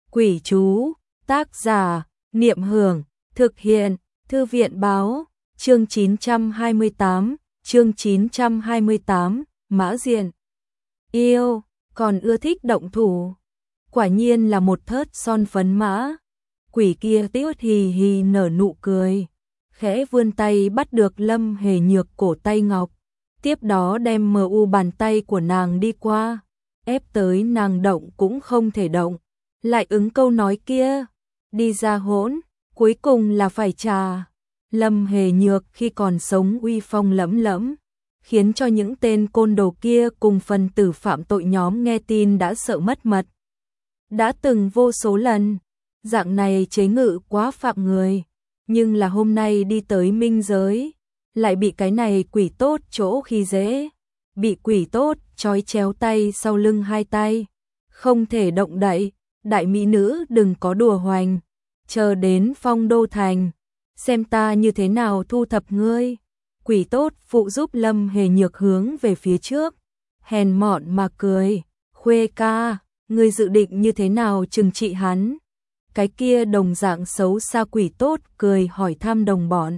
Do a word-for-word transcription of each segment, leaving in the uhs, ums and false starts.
Quỷ chú, tác giả, Niệm Hưởng, thực hiện, Thư viện báo, chương chín trăm hai mươi tám, chương chín trăm hai mươi tám, Mã Diện. Yêu, còn ưa thích động thủ. Quả nhiên là một thớt son phấn mã. Quỷ kia tít hì hì nở nụ cười, khẽ vươn tay bắt được Lâm Hề Nhược cổ tay ngọc, tiếp đó đem mờ u bàn tay của nàng đi qua, ép tới nàng động cũng không thể động, lại ứng câu nói kia, đi ra hỗn, cuối cùng là phải trả. Lâm Hề Nhược khi còn sống uy phong lẫm lẫm, khiến cho những tên côn đồ kia cùng phần tử phạm tội nhóm nghe tin đã sợ mất mật. Đã từng vô số lần, dạng này chế ngự quá phạm người, nhưng là hôm nay đi tới minh giới, lại bị cái này quỷ tốt chỗ khi dễ, bị quỷ tốt trói chéo tay sau lưng hai tay, không thể động đậy. Đại mỹ nữ đừng có đùa hoành, chờ đến Phong Đô Thành, xem ta như thế nào thu thập ngươi. Quỷ tốt phụ giúp Lâm Hề Nhược hướng về phía trước, hèn mọn mà cười, Khuê ca, ngươi dự định như thế nào trừng trị hắn? Cái kia đồng dạng xấu xa quỷ tốt cười hỏi thăm đồng bọn.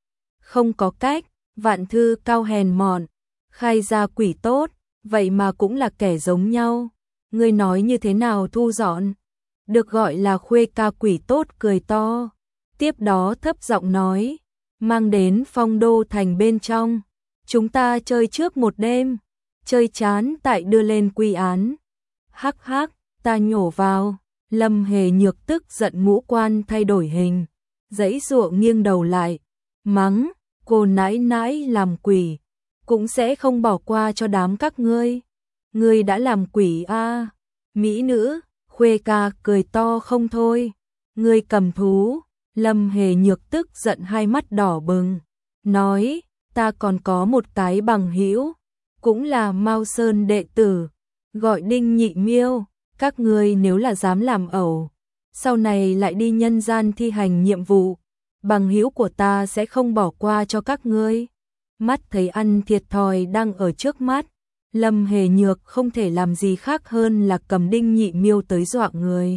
Không có cách, vạn thư cao hèn mọn, khai ra quỷ tốt, vậy mà cũng là kẻ giống nhau. Ngươi nói như thế nào thu dọn? Được gọi là Khuê ca quỷ tốt cười to, tiếp đó thấp giọng nói, mang đến Phong Đô Thành bên trong, chúng ta chơi trước một đêm, chơi chán tại đưa lên quy án. Hắc hắc, ta nhổ vào. Lâm Hề Nhược tức giận ngũ quan thay đổi hình, giãy giụa nghiêng đầu lại, mắng, cô nãi nãi làm quỷ, cũng sẽ không bỏ qua cho đám các ngươi. Ngươi đã làm quỷ a? À? Mỹ nữ, Khuê ca cười to không thôi. Ngươi cầm thú. Lâm Hề Nhược tức giận hai mắt đỏ bừng, nói, ta còn có một cái bằng hữu, cũng là Mao Sơn đệ tử, gọi Đinh Nhị Miêu. Các ngươi nếu là dám làm ẩu, sau này lại đi nhân gian thi hành nhiệm vụ, bằng hữu của ta sẽ không bỏ qua cho các ngươi. Mắt thấy ăn thiệt thòi đang ở trước mắt, Lâm Hề Nhược không thể làm gì khác hơn là cầm Đinh Nhị Miêu tới dọa người.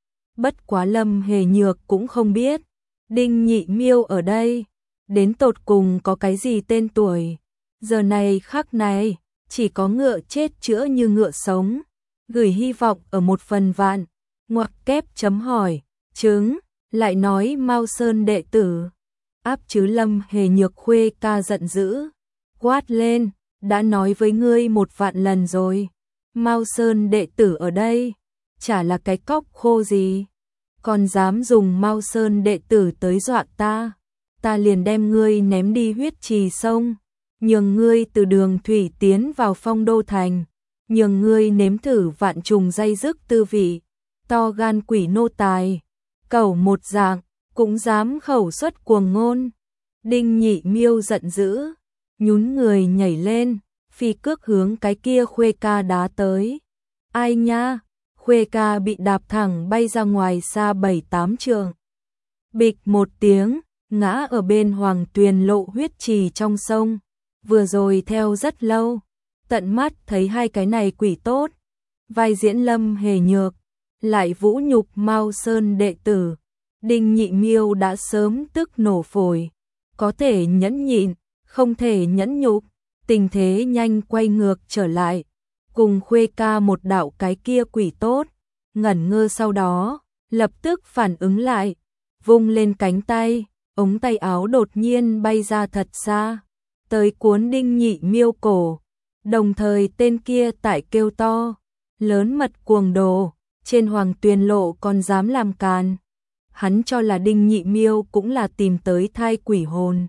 Bất quá Lâm Hề Nhược cũng không biết, Đinh Nhị Miêu ở đây, đến tột cùng có cái gì tên tuổi. Giờ này khắc này, chỉ có ngựa chết chữa như ngựa sống. Gửi hy vọng ở một phần vạn, ngoặc kép chấm hỏi, chứng, lại nói Mao Sơn đệ tử. Áp chứ Lâm Hề Nhược Khuê ca giận dữ, quát lên, đã nói với ngươi một vạn lần rồi, Mao Sơn đệ tử ở đây, chả là cái cóc khô gì, còn dám dùng Mao Sơn đệ tử tới dọa ta, ta liền đem ngươi ném đi huyết trì sông, nhường ngươi từ đường thủy tiến vào Phong Đô Thành. Nhường ngươi nếm thử vạn trùng dây dứt tư vị, to gan quỷ nô tài, cẩu một dạng, cũng dám khẩu xuất cuồng ngôn. Đinh Nhị Miêu giận dữ, nhún người nhảy lên, phi cước hướng cái kia Khuê ca đá tới. Ai nha, Khuê ca bị đạp thẳng bay ra ngoài xa bảy tám trượng. Bịch một tiếng, ngã ở bên Hoàng Tuyền lộ huyết trì trong sông, vừa rồi theo rất lâu. Tận mắt thấy hai cái này quỷ tốt, vai diễn Lâm Hề Nhược, lại vũ nhục Mao Sơn đệ tử, Đinh Nhị Miêu đã sớm tức nổ phổi, có thể nhẫn nhịn, không thể nhẫn nhục, tình thế nhanh quay ngược trở lại, cùng Khuê ca một đạo cái kia quỷ tốt, ngẩn ngơ sau đó, lập tức phản ứng lại, vung lên cánh tay, ống tay áo đột nhiên bay ra thật xa, tới cuốn Đinh Nhị Miêu cổ. Đồng thời tên kia tại kêu to, lớn mật cuồng đồ, trên Hoàng Tuyền lộ còn dám làm càn. Hắn cho là Đinh Nhị Miêu cũng là tìm tới thai quỷ hồn.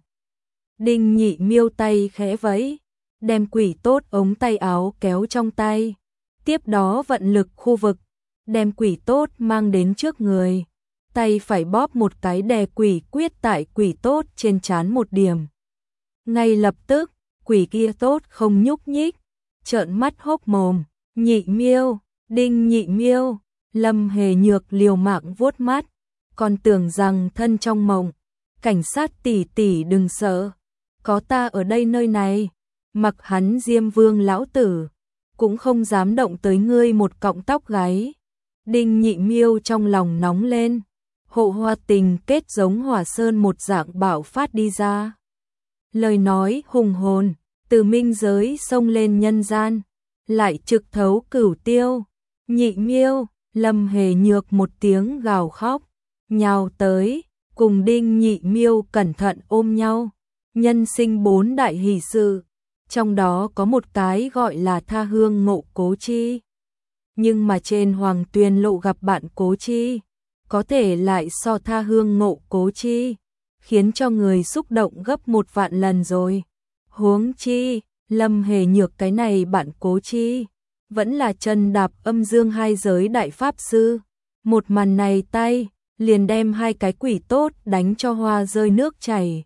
Đinh Nhị Miêu tay khẽ vẫy, đem quỷ tốt ống tay áo kéo trong tay, tiếp đó vận lực khu vực, đem quỷ tốt mang đến trước người, tay phải bóp một cái đè quỷ quyết tại quỷ tốt trên trán một điểm. Ngay lập tức, quỷ kia tốt không nhúc nhích, trợn mắt hốc mồm, Nhị Miêu, Đinh Nhị Miêu, Lâm Hề Nhược liều mạng vuốt mắt, còn tưởng rằng thân trong mộng, cảnh sát tỷ tỷ đừng sợ, có ta ở đây nơi này, mặc hắn Diêm Vương lão tử, cũng không dám động tới ngươi một cọng tóc gáy. Đinh Nhị Miêu trong lòng nóng lên, hộ hoa tình kết giống hỏa sơn một dạng bạo phát đi ra. Lời nói hùng hồn, từ minh giới xông lên nhân gian, lại trực thấu cửu tiêu. Nhị Miêu, Lâm Hề Nhược một tiếng gào khóc, nhào tới, cùng Đinh Nhị Miêu cẩn thận ôm nhau. Nhân sinh bốn đại hỷ sự, trong đó có một cái gọi là tha hương ngộ Cố Chi. Nhưng mà trên Hoàng Tuyền Lộ gặp bạn Cố Chi, có thể lại so tha hương ngộ Cố Chi, khiến cho người xúc động gấp một vạn lần rồi. Huống chi, Lâm Hề Nhược cái này bạn Cố Chi, vẫn là chân đạp âm dương hai giới đại pháp sư. Một màn này tay, liền đem hai cái quỷ tốt đánh cho hoa rơi nước chảy.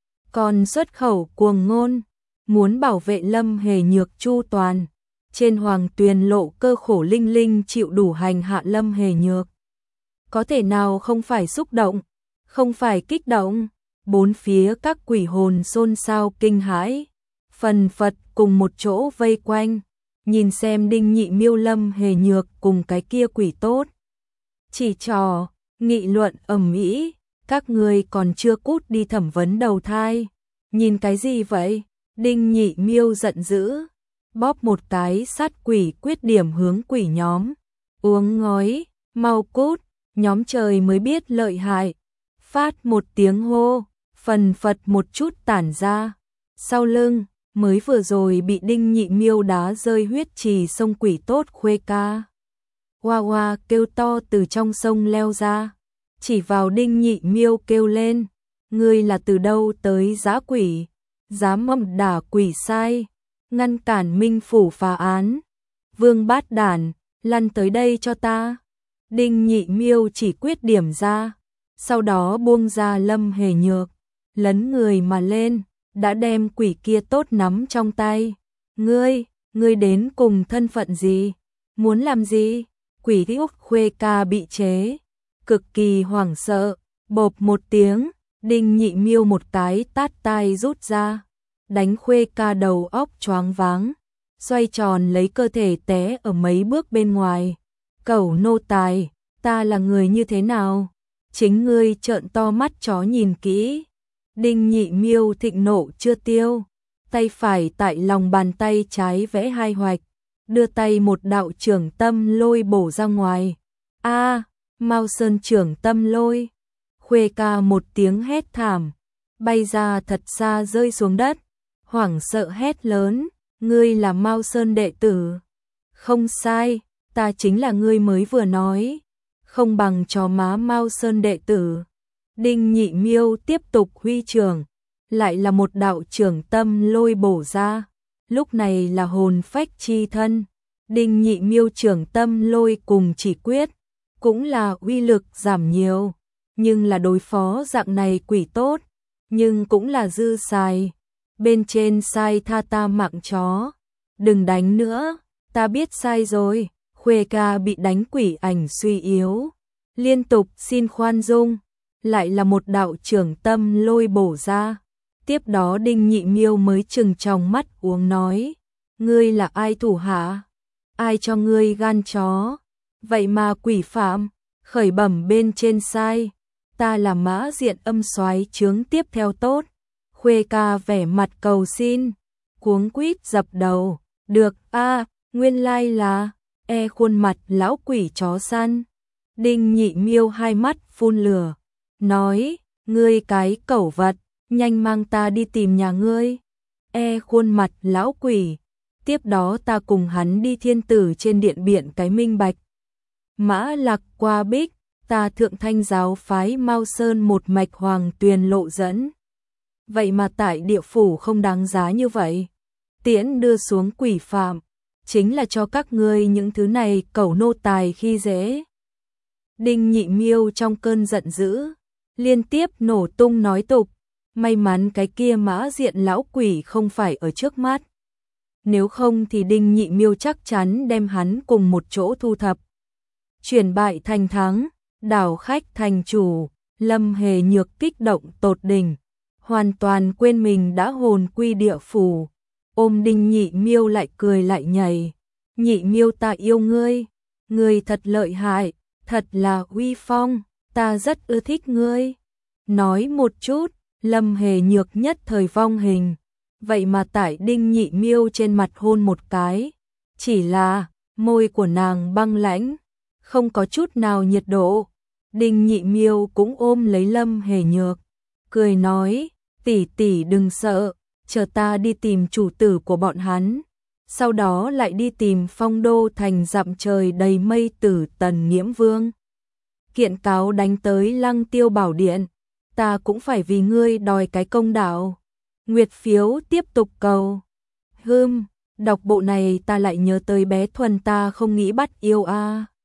Còn xuất khẩu cuồng ngôn, muốn bảo vệ Lâm Hề Nhược chu toàn. Trên Hoàng Tuyền Lộ cơ khổ linh linh chịu đủ hành hạ Lâm Hề Nhược. Có thể nào không phải xúc động, không phải kích động. Bốn phía các quỷ hồn xôn xao kinh hãi, phần phật cùng một chỗ vây quanh, nhìn xem Đinh Nhị Miêu Lâm Hề Nhược cùng cái kia quỷ tốt. Chỉ trò, nghị luận ầm ĩ, các người còn chưa cút đi thẩm vấn đầu thai. Nhìn cái gì vậy? Đinh Nhị Miêu giận dữ, bóp một cái sát quỷ quyết điểm hướng quỷ nhóm. Uống ngói, mau cút, nhóm trời mới biết lợi hại. Phát một tiếng hô, phần phật một chút tản ra. Sau lưng, mới vừa rồi bị Đinh Nhị Miêu đá rơi huyết trì sông quỷ tốt Khuê Ca. Hoa hoa kêu to từ trong sông leo ra, chỉ vào Đinh Nhị Miêu kêu lên, ngươi là từ đâu tới dã quỷ, dám mầm đả quỷ sai, ngăn cản minh phủ phá án. Vương bát đản, lăn tới đây cho ta. Đinh Nhị Miêu chỉ quyết điểm ra, sau đó buông ra Lâm Hề Nhược, lấn người mà lên, đã đem quỷ kia tốt nắm trong tay. Ngươi, ngươi đến cùng thân phận gì? Muốn làm gì? Quỷ Úc Khuê Ca bị chế, cực kỳ hoảng sợ, bộp một tiếng, Đinh Nhị Miêu một cái tát tai rút ra, đánh Khuê Ca đầu óc choáng váng, xoay tròn lấy cơ thể té ở mấy bước bên ngoài. Cẩu nô tài, ta là người như thế nào? Chính ngươi trợn to mắt chó nhìn kỹ. Đinh Nhị Miêu thịnh nộ chưa tiêu, tay phải tại lòng bàn tay trái vẽ hai hoạch, đưa tay một đạo trưởng tâm lôi bổ ra ngoài. A, à, Mao Sơn trưởng tâm lôi. Khuê Ca một tiếng hét thảm, bay ra thật xa rơi xuống đất, hoảng sợ hét lớn, ngươi là Mao Sơn đệ tử? Không sai, ta chính là ngươi mới vừa nói, không bằng chó má Mao Sơn đệ tử. Đinh Nhị Miêu tiếp tục huy trưởng, lại là một đạo trưởng tâm lôi bổ ra, lúc này là hồn phách chi thân. Đinh Nhị Miêu trưởng tâm lôi cùng chỉ quyết, cũng là uy lực giảm nhiều, nhưng là đối phó dạng này quỷ tốt, nhưng cũng là dư xài. Bên trên sai tha ta mạng chó, đừng đánh nữa, ta biết sai rồi. Khuê Ca bị đánh quỷ ảnh suy yếu, liên tục xin khoan dung, lại là một đạo trưởng tâm lôi bổ ra. Tiếp đó Đinh Nhị Miêu mới trừng tròng mắt uống nói, ngươi là ai thủ hạ? Ai cho ngươi gan chó? Vậy mà quỷ phạm, khởi bẩm bên trên sai, ta là Mã Diện âm soái chướng tiếp theo tốt. Khuê Ca vẻ mặt cầu xin, cuống quýt dập đầu, được a, à, nguyên lai là e khuôn mặt lão quỷ chó săn. Đinh Nhị Miêu hai mắt phun lửa, nói, ngươi cái cẩu vật, nhanh mang ta đi tìm nhà ngươi. E khuôn mặt lão quỷ, tiếp đó ta cùng hắn đi thiên tử trên điện biện cái minh bạch. Mã Lạc qua bích, ta thượng thanh giáo phái Mao Sơn một mạch Hoàng Tuyền Lộ dẫn. Vậy mà tại địa phủ không đáng giá như vậy. Tiễn đưa xuống quỷ phạm, chính là cho các ngươi những thứ này cẩu nô tài khi dễ. Đinh Nhị Miêu trong cơn giận dữ, liên tiếp nổ tung nói tục, may mắn cái kia Mã Diện lão quỷ không phải ở trước mắt. Nếu không thì Đinh Nhị Miêu chắc chắn đem hắn cùng một chỗ thu thập. Chuyển bại thành thắng, đảo khách thành chủ, Lâm Hề Nhược kích động tột đỉnh, hoàn toàn quên mình đã hồn quy địa phủ, ôm Đinh Nhị Miêu lại cười lại nhảy. Nhị Miêu ta yêu ngươi, Ngươi thật lợi hại, thật là uy phong, ta rất ưa thích ngươi. Nói một chút, Lâm Hề Nhược nhất thời vong hình, vậy mà tại Đinh Nhị Miêu trên mặt hôn một cái, chỉ là môi của nàng băng lãnh, không có chút nào nhiệt độ. Đinh Nhị Miêu cũng ôm lấy Lâm Hề Nhược, cười nói, tỷ tỷ đừng sợ, chờ ta đi tìm chủ tử của bọn hắn, sau đó lại đi tìm Phong Đô thành dặm trời đầy mây tử Tần Nghiễm Vương. Kiện cáo đánh tới Lăng Tiêu Bảo Điện, ta cũng phải vì ngươi đòi cái công đạo. Nguyệt phiếu tiếp tục cầu. Hưm, đọc bộ này ta lại nhớ tới bé Thuần ta không nghĩ bắt yêu a. À.